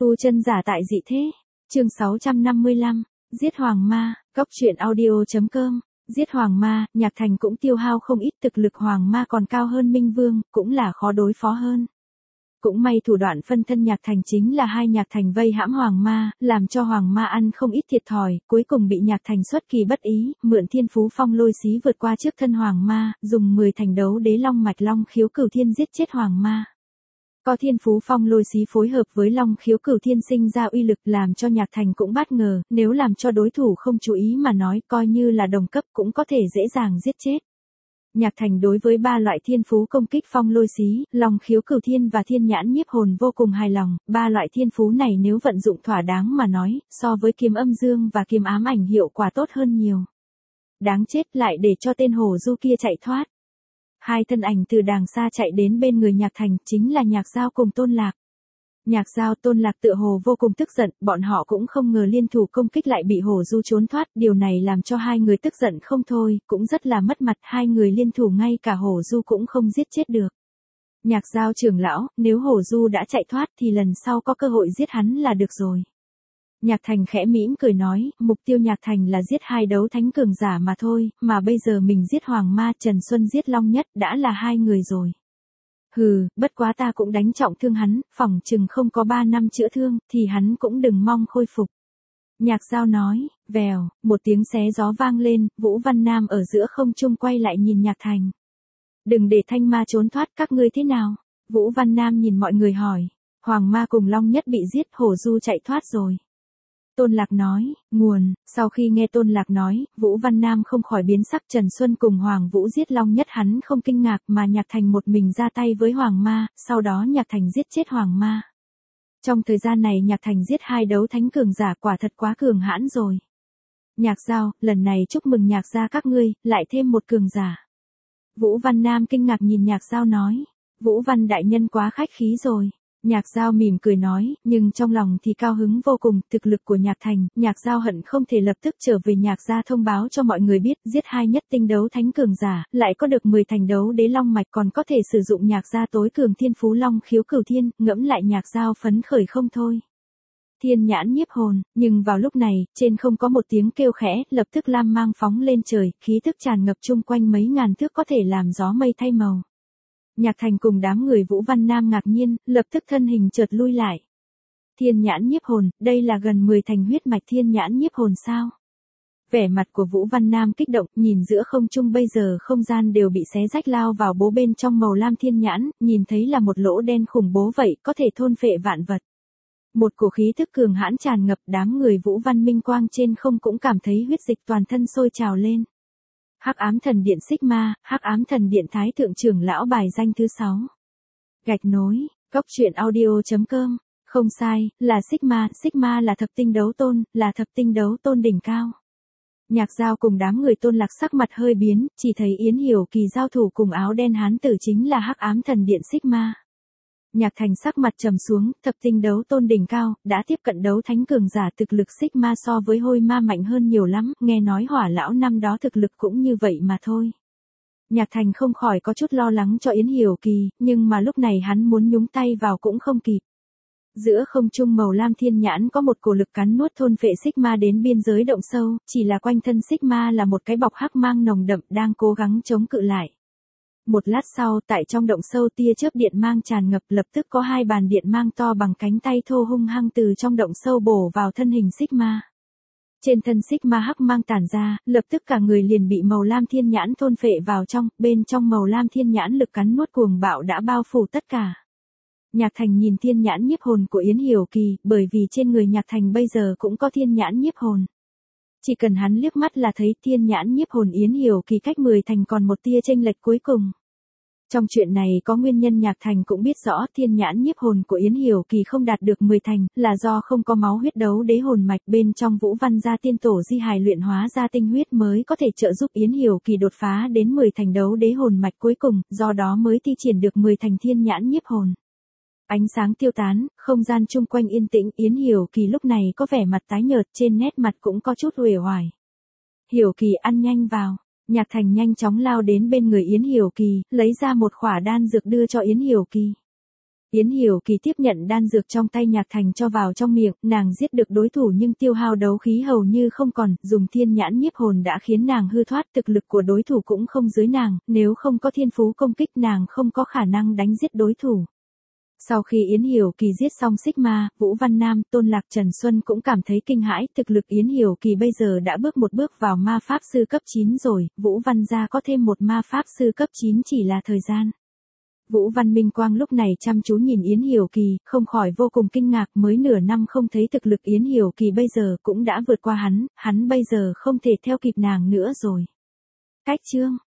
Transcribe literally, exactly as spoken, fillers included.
Tu chân giả tại dị thế. Chương sáu trăm năm mươi lăm, giết hoàng ma, góc truyện audio.com. Giết hoàng ma, Nhạc Thành cũng tiêu hao không ít, thực lực hoàng ma còn cao hơn Minh Vương, cũng là khó đối phó hơn. Cũng may thủ đoạn phân thân Nhạc Thành chính là hai Nhạc Thành vây hãm hoàng ma, làm cho hoàng ma ăn không ít thiệt thòi, cuối cùng bị Nhạc Thành xuất kỳ bất ý, mượn thiên phú phong lôi xí vượt qua trước thân hoàng ma, dùng mười thành đấu đế long mạch long khiếu cửu thiên giết chết hoàng ma. Có thiên phú phong lôi xí phối hợp với long khiếu cửu thiên sinh ra uy lực, làm cho Nhạc Thành cũng bất ngờ, nếu làm cho đối thủ không chú ý mà nói, coi như là đồng cấp cũng có thể dễ dàng giết chết. Nhạc Thành đối với ba loại thiên phú công kích phong lôi xí, long khiếu cửu thiên và thiên nhãn nhiếp hồn vô cùng hài lòng, ba loại thiên phú này nếu vận dụng thỏa đáng mà nói, so với kiếm âm dương và kiếm ám ảnh hiệu quả tốt hơn nhiều. Đáng chết, lại để cho tên hổ du kia chạy thoát. Hai thân ảnh từ đàng xa chạy đến bên người Nhạc Thành, chính là Nhạc Giao cùng Tôn Lạc. Nhạc Giao, Tôn Lạc tựa hồ vô cùng tức giận, bọn họ cũng không ngờ liên thủ công kích lại bị hổ du trốn thoát, điều này làm cho hai người tức giận không thôi, cũng rất là mất mặt, hai người liên thủ ngay cả hổ du cũng không giết chết được. Nhạc Giao trưởng lão, nếu hổ du đã chạy thoát thì lần sau có cơ hội giết hắn là được rồi. Nhạc Thành khẽ mỉm cười nói, mục tiêu Nhạc Thành là giết hai đấu thánh cường giả mà thôi, mà bây giờ mình giết hoàng ma, Trần Xuân giết Long Nhất, đã là hai người rồi. Hừ, bất quá ta cũng đánh trọng thương hắn, phỏng chừng không có ba năm chữa thương, thì hắn cũng đừng mong khôi phục. Nhạc Giao nói, vèo, một tiếng xé gió vang lên, Vũ Văn Nam ở giữa không trung quay lại nhìn Nhạc Thành. Đừng để thanh ma trốn thoát, các ngươi thế nào? Vũ Văn Nam nhìn mọi người hỏi, hoàng ma cùng Long Nhất bị giết, hổ du chạy thoát rồi. Tôn Lạc nói, nguồn, sau khi nghe Tôn Lạc nói, Vũ Văn Nam không khỏi biến sắc. Trần Xuân cùng Hoàng Vũ giết Long Nhất hắn không kinh ngạc, mà Nhạc Thành một mình ra tay với Hoàng Ma, sau đó Nhạc Thành giết chết Hoàng Ma. Trong thời gian này Nhạc Thành giết hai đấu thánh cường giả, quả thật quá cường hãn rồi. Nhạc Giao, lần này chúc mừng Nhạc gia các ngươi, lại thêm một cường giả. Vũ Văn Nam kinh ngạc nhìn Nhạc Giao nói, Vũ Văn đại nhân quá khách khí rồi. Nhạc Giao mỉm cười nói, nhưng trong lòng thì cao hứng vô cùng, thực lực của Nhạc Thành, Nhạc Giao hận không thể lập tức trở về Nhạc gia thông báo cho mọi người biết, giết hai nhất tinh đấu thánh cường giả, lại có được mười thành đấu đế long mạch, còn có thể sử dụng Nhạc gia tối cường thiên phú long khiếu cửu thiên, ngẫm lại Nhạc Giao phấn khởi không thôi. Thiên nhãn nhiếp hồn, nhưng vào lúc này, trên không có một tiếng kêu khẽ, lập tức lam mang phóng lên trời, khí thức tràn ngập chung quanh mấy ngàn thước, có thể làm gió mây thay màu. Nhạc Thành cùng đám người Vũ Văn Nam ngạc nhiên, lập tức thân hình chợt lui lại. Thiên nhãn nhiếp hồn, đây là gần mười thành huyết mạch thiên nhãn nhiếp hồn sao? Vẻ mặt của Vũ Văn Nam kích động, nhìn giữa không trung bây giờ không gian đều bị xé rách lao vào bố bên trong màu lam thiên nhãn, nhìn thấy là một lỗ đen khủng bố vậy, có thể thôn phệ vạn vật. Một cổ khí thức cường hãn tràn ngập, đám người Vũ Văn Minh Quang trên không cũng cảm thấy huyết dịch toàn thân sôi trào lên. Hắc ám thần điện Sigma, Hắc ám thần điện Thái thượng trưởng lão bài danh thứ sáu. Gạch nối, góc truyện audio.com, không sai, là Sigma, Sigma là thập tinh đấu tôn, là thập tinh đấu tôn đỉnh cao. Nhạc Giao cùng đám người Tôn Lạc sắc mặt hơi biến, chỉ thấy Yến Hiểu Kỳ giao thủ cùng áo đen hán tử chính là Hắc ám thần điện Sigma. Nhạc Thành sắc mặt trầm xuống, thập tinh đấu tôn đỉnh cao, đã tiếp cận đấu thánh cường giả, thực lực Sigma so với hôi ma mạnh hơn nhiều lắm, nghe nói hỏa lão năm đó thực lực cũng như vậy mà thôi. Nhạc Thành không khỏi có chút lo lắng cho Yến Hiểu Kỳ, nhưng mà lúc này hắn muốn nhúng tay vào cũng không kịp. Giữa không trung màu lam thiên nhãn có một cổ lực cắn nuốt thôn phệ Sigma đến biên giới động sâu, chỉ là quanh thân Sigma là một cái bọc hắc mang nồng đậm đang cố gắng chống cự lại. Một lát sau, tại trong động sâu tia chớp điện mang tràn ngập, lập tức có hai bàn điện mang to bằng cánh tay thô hung hăng từ trong động sâu bổ vào thân hình Sigma. Trên thân Sigma hắc mang tản ra, lập tức cả người liền bị màu lam thiên nhãn thôn phệ vào trong, bên trong màu lam thiên nhãn lực cắn nuốt cuồng bạo đã bao phủ tất cả. Nhạc Thành nhìn thiên nhãn nhiếp hồn của Yến Hiểu Kỳ, bởi vì trên người Nhạc Thành bây giờ cũng có thiên nhãn nhiếp hồn. Chỉ cần hắn liếc mắt là thấy thiên nhãn nhiếp hồn Yến Hiểu Kỳ cách mười thành còn một tia chênh lệch cuối cùng. Trong chuyện này có nguyên nhân, Nhạc Thành cũng biết rõ thiên nhãn nhiếp hồn của Yến Hiểu Kỳ không đạt được mười thành, là do không có máu huyết đấu đế hồn mạch, bên trong Vũ Văn gia tiên tổ di hài luyện hóa ra tinh huyết mới có thể trợ giúp Yến Hiểu Kỳ đột phá đến mười thành đấu đế hồn mạch cuối cùng, do đó mới thi triển được mười thành thiên nhãn nhiếp hồn. Ánh sáng tiêu tán, không gian chung quanh yên tĩnh, Yến Hiểu Kỳ lúc này có vẻ mặt tái nhợt, trên nét mặt cũng có chút uể oải. Hiểu Kỳ, ăn nhanh vào. Nhạc Thành nhanh chóng lao đến bên người Yến Hiểu Kỳ, lấy ra một khỏa đan dược đưa cho Yến Hiểu Kỳ. Yến Hiểu Kỳ tiếp nhận đan dược trong tay Nhạc Thành cho vào trong miệng, nàng giết được đối thủ nhưng tiêu hao đấu khí hầu như không còn, dùng thiên nhãn nhiếp hồn đã khiến nàng hư thoát, thực lực của đối thủ cũng không dưới nàng, nếu không có thiên phú công kích nàng không có khả năng đánh giết đối thủ. Sau khi Yến Hiểu Kỳ giết xong Xích Ma, Vũ Văn Nam, Tôn Lạc Trần Xuân cũng cảm thấy kinh hãi, thực lực Yến Hiểu Kỳ bây giờ đã bước một bước vào ma pháp sư cấp chín rồi, Vũ Văn gia có thêm một ma pháp sư cấp chín chỉ là thời gian. Vũ Văn Minh Quang lúc này chăm chú nhìn Yến Hiểu Kỳ, không khỏi vô cùng kinh ngạc, mới nửa năm không thấy thực lực Yến Hiểu Kỳ bây giờ cũng đã vượt qua hắn, hắn bây giờ không thể theo kịp nàng nữa rồi. Cách chương